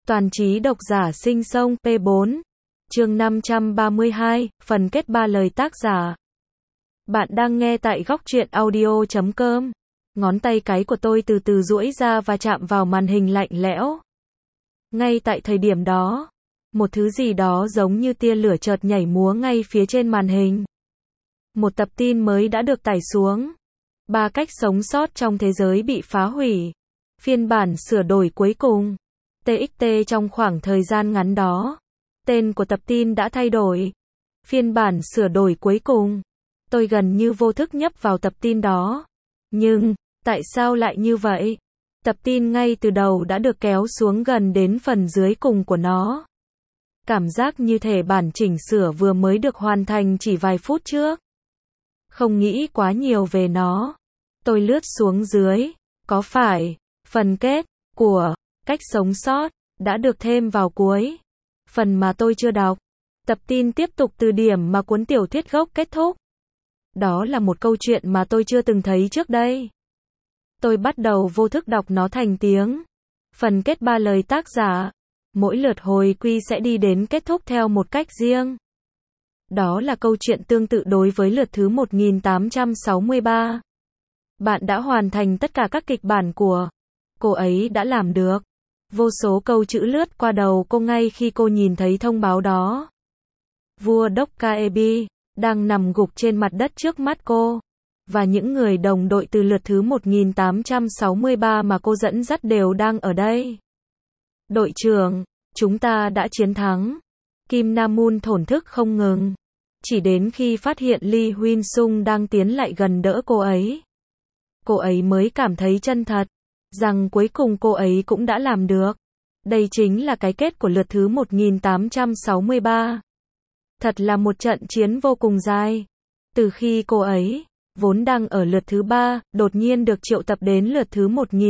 Toàn trí độc giả sinh sông P4. Chương 532, phần kết 3 lời tác giả. Bạn đang nghe tại góc truyện audio.com. Ngón tay cái của tôi từ từ duỗi ra và chạm vào màn hình lạnh lẽo. Ngay tại thời điểm đó, một thứ gì đó giống như tia lửa chợt nhảy múa ngay phía trên màn hình. Một tập tin mới đã được tải xuống. 3 cách sống sót trong thế giới bị phá hủy. Phiên bản sửa đổi cuối cùng. TXT trong khoảng thời gian ngắn đó. Tên của tập tin đã thay đổi. Phiên bản sửa đổi cuối cùng. Tôi gần như vô thức nhấp vào tập tin đó. Nhưng, tại sao lại như vậy? Tập tin ngay từ đầu đã được kéo xuống gần đến phần dưới cùng của nó. Cảm giác như thể bản chỉnh sửa vừa mới được hoàn thành chỉ vài phút trước. Không nghĩ quá nhiều về nó. Tôi lướt xuống dưới. Có phải, phần kết của cách sống sót đã được thêm vào cuối. Phần mà tôi chưa đọc. Tập tin tiếp tục từ điểm mà cuốn tiểu thuyết gốc kết thúc. Đó là một câu chuyện mà tôi chưa từng thấy trước đây. Tôi bắt đầu vô thức đọc nó thành tiếng. Phần kết 3 lời tác giả. Mỗi lượt hồi quy sẽ đi đến kết thúc theo một cách riêng. Đó là câu chuyện tương tự đối với lượt thứ 1863. Bạn đã hoàn thành tất cả các kịch bản của cô ấy đã làm được. Vô số câu chữ lướt qua đầu cô ngay khi cô nhìn thấy thông báo đó. Vua Dokkaebi đang nằm gục trên mặt đất trước mắt cô. Và những người đồng đội từ lượt thứ 1863 mà cô dẫn dắt đều đang ở đây. Đội trưởng, chúng ta đã chiến thắng. Kim Nam-un thổn thức không ngừng. Chỉ đến khi phát hiện Lee Huynh-sung đang tiến lại gần đỡ cô ấy. Cô ấy mới cảm thấy chân thật. Rằng cuối cùng cô ấy cũng đã làm được. Đây chính là cái kết của lượt thứ 1863. Thật là một trận chiến vô cùng dài. Từ khi cô ấy, vốn đang ở lượt thứ 3, đột nhiên được triệu tập đến lượt thứ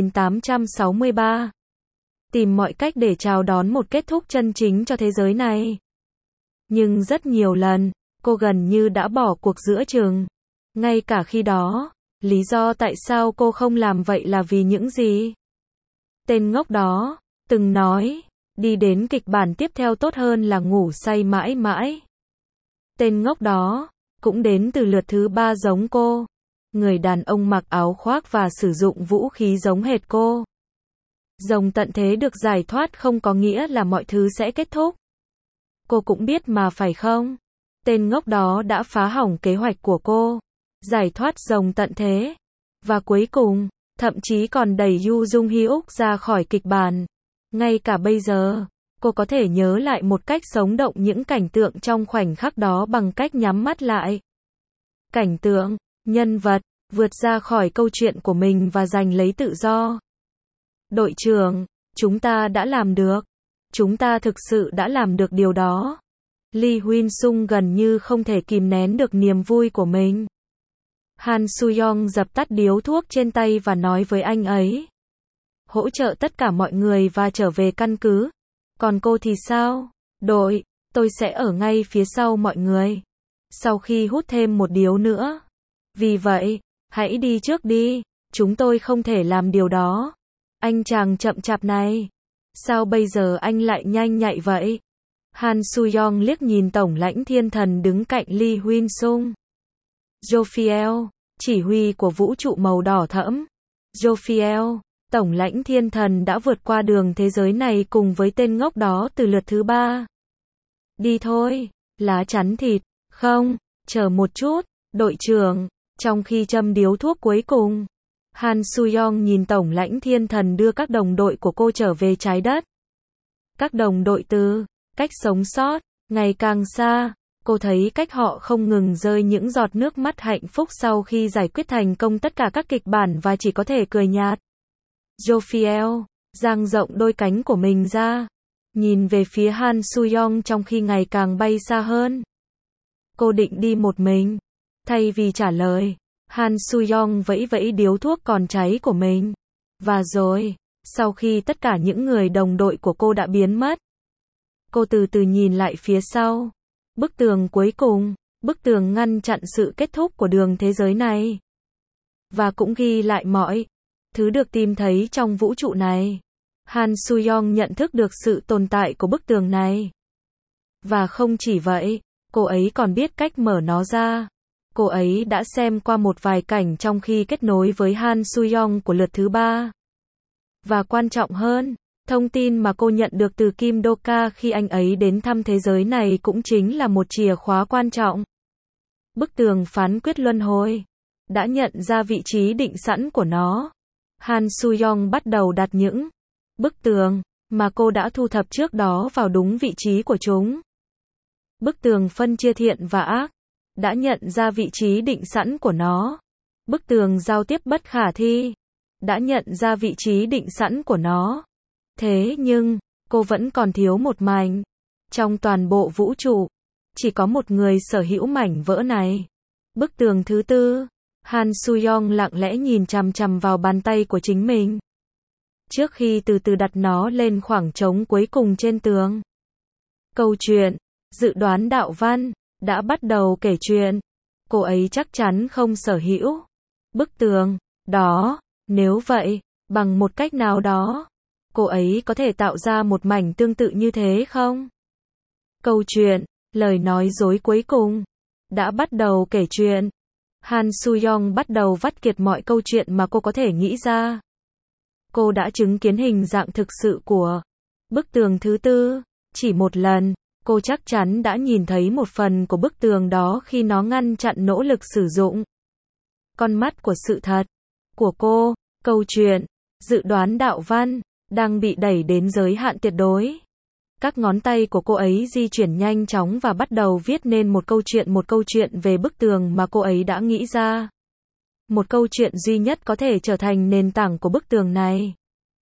1863. Tìm mọi cách để chào đón một kết thúc chân chính cho thế giới này. Nhưng rất nhiều lần, cô gần như đã bỏ cuộc giữa chừng. Ngay cả khi đó, lý do tại sao cô không làm vậy là vì những gì? Tên ngốc đó từng nói, đi đến kịch bản tiếp theo tốt hơn là ngủ say mãi mãi. Tên ngốc đó cũng đến từ lượt thứ 3 giống cô. Người đàn ông mặc áo khoác và sử dụng vũ khí giống hệt cô. Rồng tận thế được giải thoát không có nghĩa là mọi thứ sẽ kết thúc. Cô cũng biết mà phải không? Tên ngốc đó đã phá hỏng kế hoạch của cô. Giải thoát rồng tận thế. Và cuối cùng, thậm chí còn đẩy Yu Jung Hyuk ra khỏi kịch bản. Ngay cả bây giờ, cô có thể nhớ lại một cách sống động những cảnh tượng trong khoảnh khắc đó bằng cách nhắm mắt lại. Cảnh tượng, nhân vật, vượt ra khỏi câu chuyện của mình và giành lấy tự do. Đội trưởng, chúng ta đã làm được. Chúng ta thực sự đã làm được điều đó. Lee Huynh-sung gần như không thể kìm nén được niềm vui của mình. Han Soo-young dập tắt điếu thuốc trên tay và nói với anh ấy. Hỗ trợ tất cả mọi người và trở về căn cứ. Còn cô thì sao? Đội, tôi sẽ ở ngay phía sau mọi người. Sau khi hút thêm một điếu nữa. Vì vậy, hãy đi trước đi. Chúng tôi không thể làm điều đó. Anh chàng chậm chạp này. Sao bây giờ anh lại nhanh nhạy vậy? Han Soo-young liếc nhìn Tổng lãnh Thiên Thần đứng cạnh Lee Huynh-sung. Jophiel, chỉ huy của vũ trụ màu đỏ thẫm. Jophiel, Tổng lãnh Thiên Thần đã vượt qua đường thế giới này cùng với tên ngốc đó từ lượt thứ 3. Đi thôi, lá chắn thịt. Không, chờ một chút, đội trưởng. Trong khi châm điếu thuốc cuối cùng, Han Soo-young nhìn Tổng lãnh Thiên Thần đưa các đồng đội của cô trở về trái đất. Các đồng đội từ cách sống sót ngày càng xa. Cô thấy cách họ không ngừng rơi những giọt nước mắt hạnh phúc sau khi giải quyết thành công tất cả các kịch bản và chỉ có thể cười nhạt. Jophiel dang rộng đôi cánh của mình ra, nhìn về phía Han Soo-young trong khi ngày càng bay xa hơn. Cô định đi một mình. Thay vì trả lời, Han Soo-young vẫy vẫy điếu thuốc còn cháy của mình. Và rồi, sau khi tất cả những người đồng đội của cô đã biến mất, cô từ từ nhìn lại phía sau. Bức tường cuối cùng, bức tường ngăn chặn sự kết thúc của đường thế giới này. Và cũng ghi lại mọi thứ được tìm thấy trong vũ trụ này. Han Soo-young nhận thức được sự tồn tại của bức tường này. Và không chỉ vậy, cô ấy còn biết cách mở nó ra. Cô ấy đã xem qua một vài cảnh trong khi kết nối với Han Soo-young của lượt thứ 3. Và quan trọng hơn, thông tin mà cô nhận được từ Kim Do-ka khi anh ấy đến thăm thế giới này cũng chính là một chìa khóa quan trọng. Bức tường phán quyết luân hồi đã nhận ra vị trí định sẵn của nó. Han Soo-young bắt đầu đặt những bức tường mà cô đã thu thập trước đó vào đúng vị trí của chúng. Bức tường phân chia thiện và ác đã nhận ra vị trí định sẵn của nó. Bức tường giao tiếp bất khả thi đã nhận ra vị trí định sẵn của nó. Thế nhưng, cô vẫn còn thiếu một mảnh. Trong toàn bộ vũ trụ, chỉ có một người sở hữu mảnh vỡ này. Bức tường thứ 4. Han Soo-young lặng lẽ nhìn chằm chằm vào bàn tay của chính mình, trước khi từ từ đặt nó lên khoảng trống cuối cùng trên tường. Câu chuyện dự đoán đạo văn đã bắt đầu kể chuyện. Cô ấy chắc chắn không sở hữu bức tường đó. Nếu vậy, bằng một cách nào đó, cô ấy có thể tạo ra một mảnh tương tự như thế không? Câu chuyện, lời nói dối cuối cùng, đã bắt đầu kể chuyện. Han Soo-young bắt đầu vắt kiệt mọi câu chuyện mà cô có thể nghĩ ra. Cô đã chứng kiến hình dạng thực sự của bức tường thứ 4. Chỉ một lần, cô chắc chắn đã nhìn thấy một phần của bức tường đó khi nó ngăn chặn nỗ lực sử dụng con mắt của sự thật của cô. Câu chuyện, dự đoán đạo văn, đang bị đẩy đến giới hạn tuyệt đối. Các ngón tay của cô ấy di chuyển nhanh chóng và bắt đầu viết nên một câu chuyện về bức tường mà cô ấy đã nghĩ ra. Một câu chuyện duy nhất có thể trở thành nền tảng của bức tường này.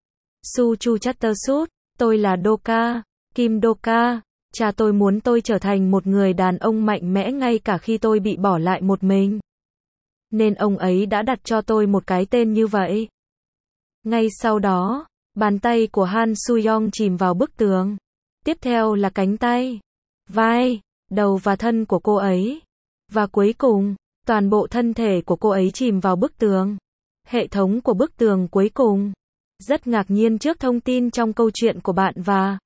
Su Chu Chattersut, tôi là Do-ka, Kim Do-ka. Cha tôi muốn tôi trở thành một người đàn ông mạnh mẽ ngay cả khi tôi bị bỏ lại một mình. Nên ông ấy đã đặt cho tôi một cái tên như vậy. Ngay sau đó, bàn tay của Han Soo-young chìm vào bức tường. Tiếp theo là cánh tay, vai, đầu và thân của cô ấy. Và cuối cùng, toàn bộ thân thể của cô ấy chìm vào bức tường. Hệ thống của bức tường cuối cùng. Rất ngạc nhiên trước thông tin trong câu chuyện của bạn và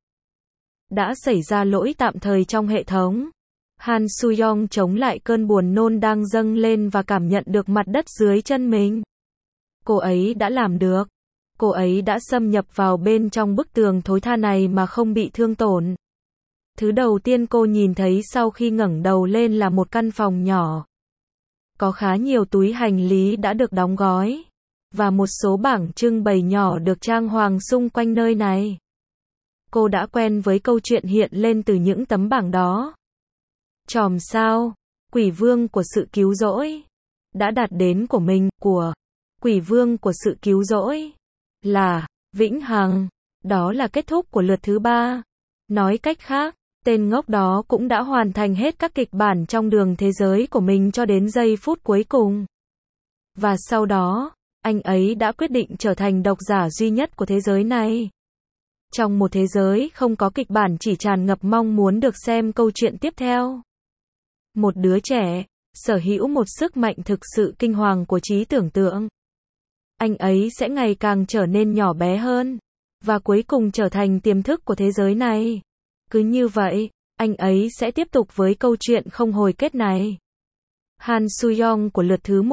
đã xảy ra lỗi tạm thời trong hệ thống. Han Soo-young chống lại cơn buồn nôn đang dâng lên và cảm nhận được mặt đất dưới chân mình. Cô ấy đã làm được. Cô ấy đã xâm nhập vào bên trong bức tường thối tha này mà không bị thương tổn. Thứ đầu tiên cô nhìn thấy sau khi ngẩng đầu lên là một căn phòng nhỏ. Có khá nhiều túi hành lý đã được đóng gói. Và một số bảng trưng bày nhỏ được trang hoàng xung quanh nơi này. Cô đã quen với câu chuyện hiện lên từ những tấm bảng đó. Chòm sao, quỷ vương của sự cứu rỗi, đã đạt đến của mình, của quỷ vương của sự cứu rỗi, là vĩnh hằng. Đó là kết thúc của lượt thứ 3. Nói cách khác, tên ngốc đó cũng đã hoàn thành hết các kịch bản trong đường thế giới của mình cho đến giây phút cuối cùng. Và sau đó, anh ấy đã quyết định trở thành độc giả duy nhất của thế giới này. Trong một thế giới không có kịch bản chỉ tràn ngập mong muốn được xem câu chuyện tiếp theo. Một đứa trẻ, sở hữu một sức mạnh thực sự kinh hoàng của trí tưởng tượng. Anh ấy sẽ ngày càng trở nên nhỏ bé hơn. Và cuối cùng trở thành tiềm thức của thế giới này. Cứ như vậy, anh ấy sẽ tiếp tục với câu chuyện không hồi kết này. Han Soo-young của lượt thứ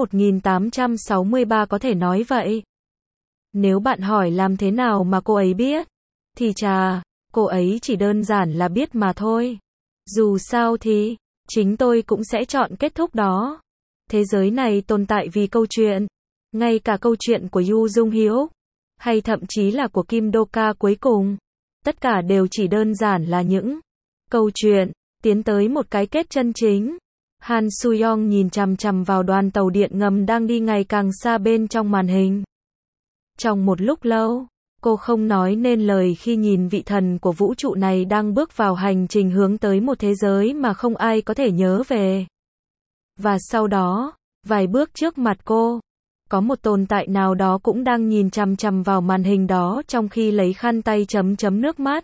1863 có thể nói vậy. Nếu bạn hỏi làm thế nào mà cô ấy biết, thì cô ấy chỉ đơn giản là biết mà thôi. Dù sao thì, chính tôi cũng sẽ chọn kết thúc đó. Thế giới này tồn tại vì câu chuyện. Ngay cả câu chuyện của Yu Jung Hyuk, hay thậm chí là của Kim Do-ka cuối cùng. Tất cả đều chỉ đơn giản là những câu chuyện, tiến tới một cái kết chân chính. Han Soo-young nhìn chằm chằm vào đoàn tàu điện ngầm đang đi ngày càng xa bên trong màn hình. Trong một lúc lâu, cô không nói nên lời khi nhìn vị thần của vũ trụ này đang bước vào hành trình hướng tới một thế giới mà không ai có thể nhớ về. Và sau đó, vài bước trước mặt cô, có một tồn tại nào đó cũng đang nhìn chằm chằm vào màn hình đó trong khi lấy khăn tay chấm nước mắt.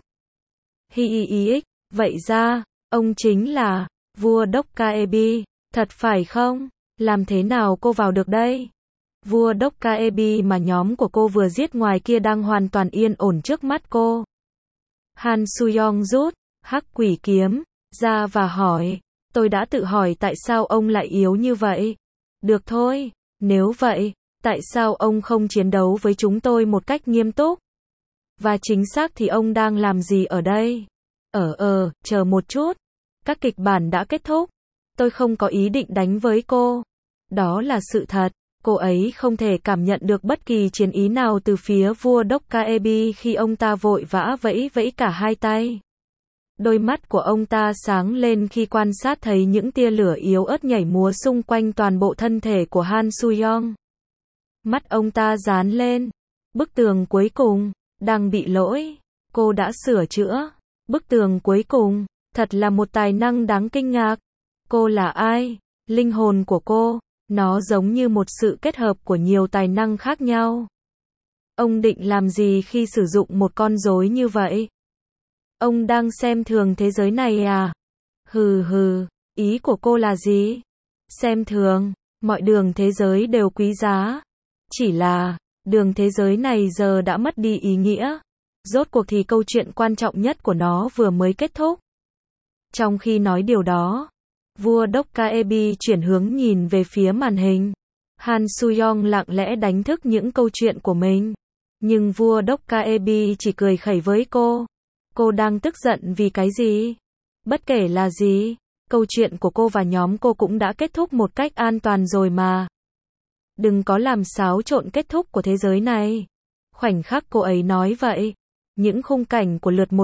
Hi, vậy ra, ông chính là vua Dokkaebi, thật phải không? Làm thế nào cô vào được đây? Vua Dokkaebi mà nhóm của cô vừa giết ngoài kia đang hoàn toàn yên ổn trước mắt cô. Han Suyong rút hắc quỷ kiếm ra và hỏi, tôi đã tự hỏi tại sao ông lại yếu như vậy. Được thôi, nếu vậy, tại sao ông không chiến đấu với chúng tôi một cách nghiêm túc? Và chính xác thì ông đang làm gì ở đây? Chờ một chút. Các kịch bản đã kết thúc. Tôi không có ý định đánh với cô. Đó là sự thật. Cô ấy không thể cảm nhận được bất kỳ chiến ý nào từ phía vua Dokkaebi khi ông ta vội vã vẫy vẫy cả hai tay. Đôi mắt của ông ta sáng lên khi quan sát thấy những tia lửa yếu ớt nhảy múa xung quanh toàn bộ thân thể của Han Suyong. Mắt ông ta dán lên. Bức tường cuối cùng đang bị lỗi. Cô đã sửa chữa. Bức tường cuối cùng, thật là một tài năng đáng kinh ngạc. Cô là ai? Linh hồn của cô, nó giống như một sự kết hợp của nhiều tài năng khác nhau. Ông định làm gì khi sử dụng một con rối như vậy? Ông đang xem thường thế giới này à? Hừ, ý của cô là gì? Xem thường, mọi đường thế giới đều quý giá. Chỉ là, đường thế giới này giờ đã mất đi ý nghĩa. Rốt cuộc thì câu chuyện quan trọng nhất của nó vừa mới kết thúc. Trong khi nói điều đó, vua Dokkaebi chuyển hướng nhìn về phía màn hình. Han Suyong lặng lẽ đánh thức những câu chuyện của mình. Nhưng vua Dokkaebi chỉ cười khẩy với cô. Cô đang tức giận vì cái gì? Bất kể là gì, câu chuyện của cô và nhóm cô cũng đã kết thúc một cách an toàn rồi mà. Đừng có làm xáo trộn kết thúc của thế giới này. Khoảnh khắc cô ấy nói vậy, những khung cảnh của lượt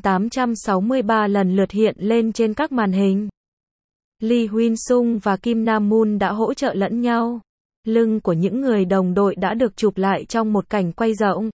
1863 lần lượt hiện lên trên các màn hình. Lee Huynh Sung và Kim Nam Moon đã hỗ trợ lẫn nhau. Lưng của những người đồng đội đã được chụp lại trong một cảnh quay rộng.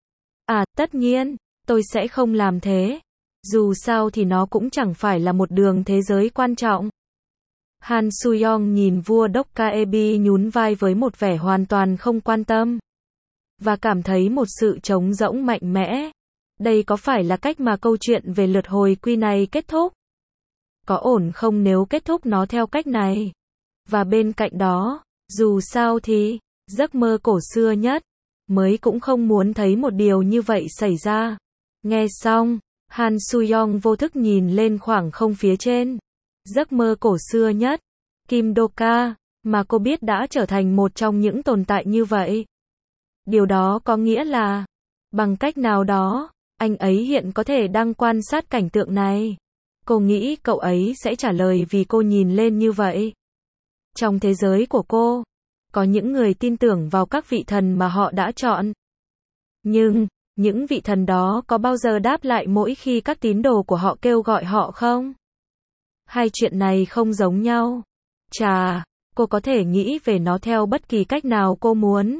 Tất nhiên, tôi sẽ không làm thế. Dù sao thì nó cũng chẳng phải là một đường thế giới quan trọng. Han Suyong nhìn vua Dokkaebi nhún vai với một vẻ hoàn toàn không quan tâm. Và cảm thấy một sự trống rỗng mạnh mẽ. Đây có phải là cách mà câu chuyện về lượt hồi quy này kết thúc? Có ổn không nếu kết thúc nó theo cách này? Và bên cạnh đó, dù sao thì, giấc mơ cổ xưa nhất, mới cũng không muốn thấy một điều như vậy xảy ra. Nghe xong, Han Suyong vô thức nhìn lên khoảng không phía trên. Giấc mơ cổ xưa nhất, Kim Doka, mà cô biết đã trở thành một trong những tồn tại như vậy. Điều đó có nghĩa là, bằng cách nào đó, anh ấy hiện có thể đang quan sát cảnh tượng này. Cô nghĩ cậu ấy sẽ trả lời vì cô nhìn lên như vậy. Trong thế giới của cô, có những người tin tưởng vào các vị thần mà họ đã chọn. Nhưng, những vị thần đó có bao giờ đáp lại mỗi khi các tín đồ của họ kêu gọi họ không? Hai chuyện này không giống nhau. Chà, cô có thể nghĩ về nó theo bất kỳ cách nào cô muốn.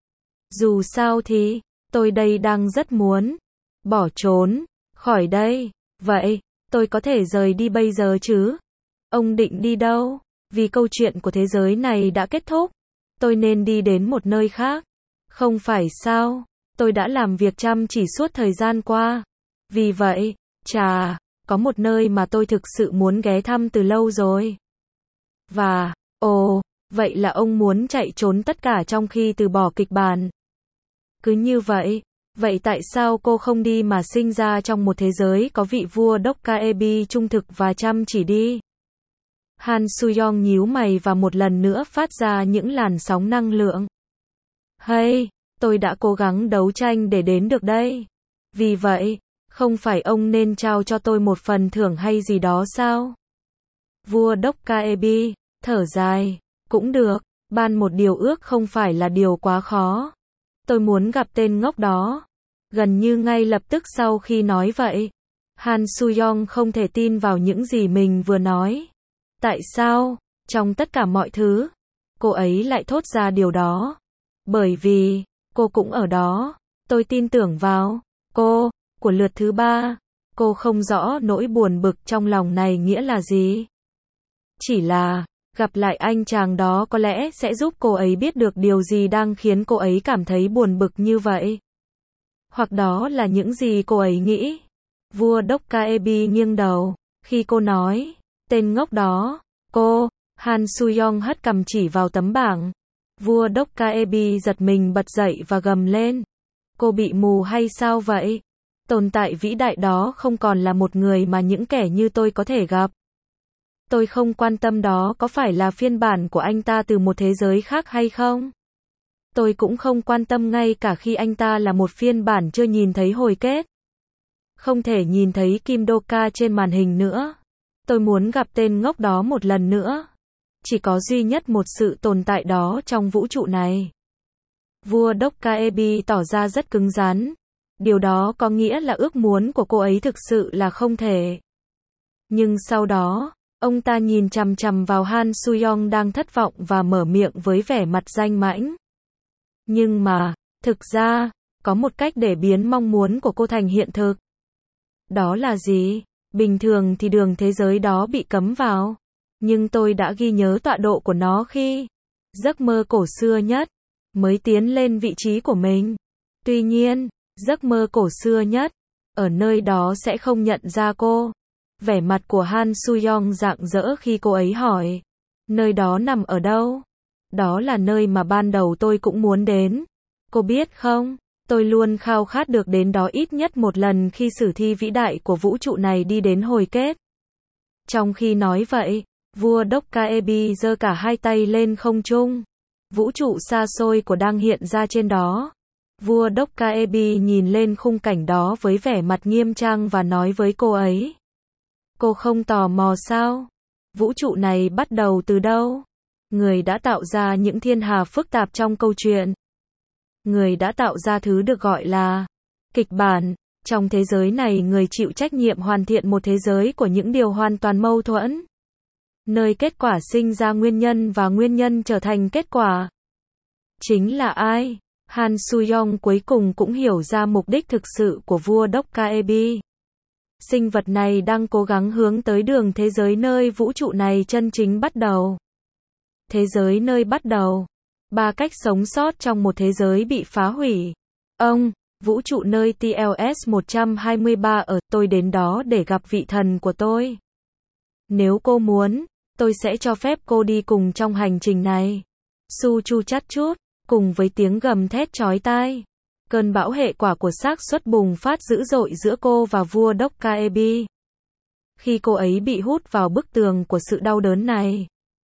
Dù sao thì, tôi đây đang rất muốn bỏ trốn khỏi đây. Vậy, tôi có thể rời đi bây giờ chứ? Ông định đi đâu? Vì câu chuyện của thế giới này đã kết thúc. Tôi nên đi đến một nơi khác. Không phải sao? Tôi đã làm việc chăm chỉ suốt thời gian qua. Vì vậy, có một nơi mà tôi thực sự muốn ghé thăm từ lâu rồi. Và, vậy là ông muốn chạy trốn tất cả trong khi từ bỏ kịch bản. Cứ như vậy, vậy tại sao cô không đi mà sinh ra trong một thế giới có vị vua Dokkaebi trung thực và chăm chỉ đi? Han Suyong nhíu mày và một lần nữa phát ra những làn sóng năng lượng. Hey, tôi đã cố gắng đấu tranh để đến được đây. Vì vậy, không phải ông nên trao cho tôi một phần thưởng hay gì đó sao? Vua Dokkaebi thở dài, cũng được, ban một điều ước không phải là điều quá khó. Tôi muốn gặp tên ngốc đó. Gần như ngay lập tức sau khi nói vậy, Han Suyong không thể tin vào những gì mình vừa nói. Tại sao, trong tất cả mọi thứ, cô ấy lại thốt ra điều đó? Bởi vì, cô cũng ở đó. Tôi tin tưởng vào cô. Của lượt thứ 3, cô không rõ nỗi buồn bực trong lòng này nghĩa là gì. Chỉ là, gặp lại anh chàng đó có lẽ sẽ giúp cô ấy biết được điều gì đang khiến cô ấy cảm thấy buồn bực như vậy. Hoặc đó là những gì cô ấy nghĩ. Vua Dokkaebi nghiêng đầu, khi cô nói, tên ngốc đó, Han Suyong hất cằm chỉ vào tấm bảng. Vua Dokkaebi giật mình bật dậy và gầm lên. Cô bị mù hay sao vậy? Tồn tại vĩ đại đó không còn là một người mà những kẻ như tôi có thể gặp. Tôi không quan tâm đó có phải là phiên bản của anh ta từ một thế giới khác hay không. Tôi cũng không quan tâm ngay cả khi anh ta là một phiên bản chưa nhìn thấy hồi kết. Không thể nhìn thấy Kim Doka trên màn hình nữa. Tôi muốn gặp tên ngốc đó một lần nữa. Chỉ có duy nhất một sự tồn tại đó trong vũ trụ này. Vua Dokkaebi tỏ ra rất cứng rắn. Điều đó có nghĩa là ước muốn của cô ấy thực sự là không thể. Nhưng sau đó, ông ta nhìn chằm chằm vào Han Soo-young đang thất vọng và mở miệng với vẻ mặt danh mãnh. Nhưng mà, thực ra, có một cách để biến mong muốn của cô thành hiện thực. Đó là gì? Bình thường thì đường thế giới đó bị cấm vào. Nhưng tôi đã ghi nhớ tọa độ của nó khi giấc mơ cổ xưa nhất mới tiến lên vị trí của mình. Tuy nhiên, giấc mơ cổ xưa nhất ở nơi đó sẽ không nhận ra cô. Vẻ mặt của Han Soo-young rạng rỡ khi cô ấy hỏi. Nơi đó nằm ở đâu? Đó là nơi mà ban đầu tôi cũng muốn đến. Cô biết không, tôi luôn khao khát được đến đó ít nhất một lần khi sử thi vĩ đại của vũ trụ này đi đến hồi kết. Trong khi nói vậy, vua Dokkaebi giơ cả hai tay lên không trung. Vũ trụ xa xôi của đang hiện ra trên đó. Vua Dokkaebi nhìn lên khung cảnh đó với vẻ mặt nghiêm trang và nói với cô ấy. Cô không tò mò sao? Vũ trụ này bắt đầu từ đâu? Người đã tạo ra những thiên hà phức tạp trong câu chuyện. Người đã tạo ra thứ được gọi là kịch bản. Trong thế giới này người chịu trách nhiệm hoàn thiện một thế giới của những điều hoàn toàn mâu thuẫn. Nơi kết quả sinh ra nguyên nhân và nguyên nhân trở thành kết quả. Chính là ai? Han Soo-young cuối cùng cũng hiểu ra mục đích thực sự của vua Dokkaebi. Sinh vật này đang cố gắng hướng tới đường thế giới nơi vũ trụ này chân chính bắt đầu. Thế giới nơi bắt đầu. 3 cách sống sót trong một thế giới bị phá hủy. Vũ trụ nơi TLS 123 ở, tôi đến đó để gặp vị thần của tôi. Nếu cô muốn, tôi sẽ cho phép cô đi cùng trong hành trình này. Su chu chát chút, cùng với tiếng gầm thét chói tai. Cơn bão hệ quả của xác suất bùng phát dữ dội giữa cô và vua Dokkaebi. Khi cô ấy bị hút vào bức tường của sự đau đớn này.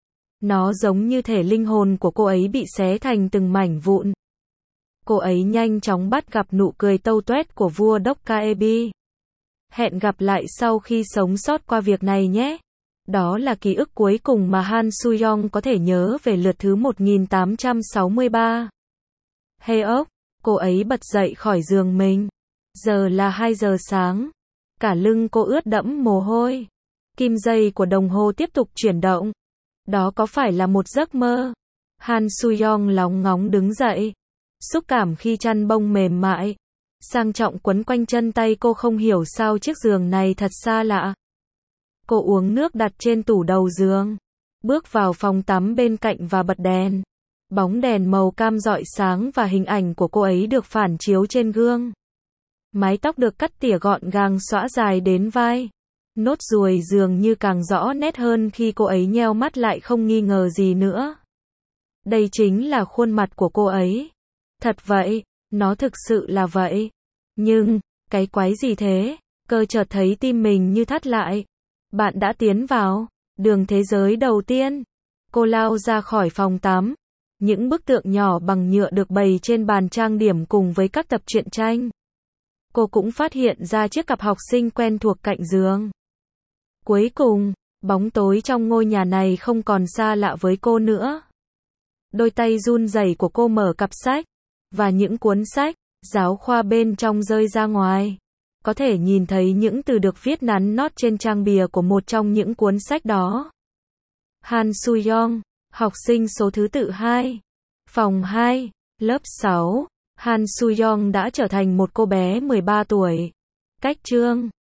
Nó giống như thể linh hồn của cô ấy bị xé thành từng mảnh vụn. Cô ấy nhanh chóng bắt gặp nụ cười tâu tuét của vua Dokkaebi. Hẹn gặp lại sau khi sống sót qua việc này nhé. Đó là ký ức cuối cùng mà Han Soo-young có thể nhớ về lượt thứ 1863. Hey ốc, cô ấy bật dậy khỏi giường mình. Giờ là 2 giờ sáng. Cả lưng cô ướt đẫm mồ hôi. Kim dây của đồng hồ tiếp tục chuyển động. Đó có phải là một giấc mơ? Han Soo-young lóng ngóng đứng dậy. Xúc cảm khi chăn bông mềm mại, sang trọng quấn quanh chân tay cô không hiểu sao chiếc giường này thật xa lạ. Cô uống nước đặt trên tủ đầu giường. Bước vào phòng tắm bên cạnh và bật đèn. Bóng đèn màu cam rọi sáng và hình ảnh của cô ấy được phản chiếu trên gương. Mái tóc được cắt tỉa gọn gàng xõa dài đến vai. Nốt ruồi dường như càng rõ nét hơn khi cô ấy nheo mắt lại không nghi ngờ gì nữa. Đây chính là khuôn mặt của cô ấy. Thật vậy, nó thực sự là vậy. Nhưng, cái quái gì thế? Cơ chợt thấy tim mình như thắt lại. Bạn đã tiến vào đường thế giới đầu tiên. Cô lao ra khỏi phòng tắm. Những bức tượng nhỏ bằng nhựa được bày trên bàn trang điểm cùng với các tập truyện tranh. Cô cũng phát hiện ra chiếc cặp học sinh quen thuộc cạnh giường. Cuối cùng, bóng tối trong ngôi nhà này không còn xa lạ với cô nữa. Đôi tay run rẩy của cô mở cặp sách. Và những cuốn sách, giáo khoa bên trong rơi ra ngoài. Có thể nhìn thấy những từ được viết nắn nót trên trang bìa của một trong những cuốn sách đó. Han Soo-young, học sinh số thứ tự 2. Phòng 2, lớp 6. Han Soo-young đã trở thành một cô bé 13 tuổi. Cách chương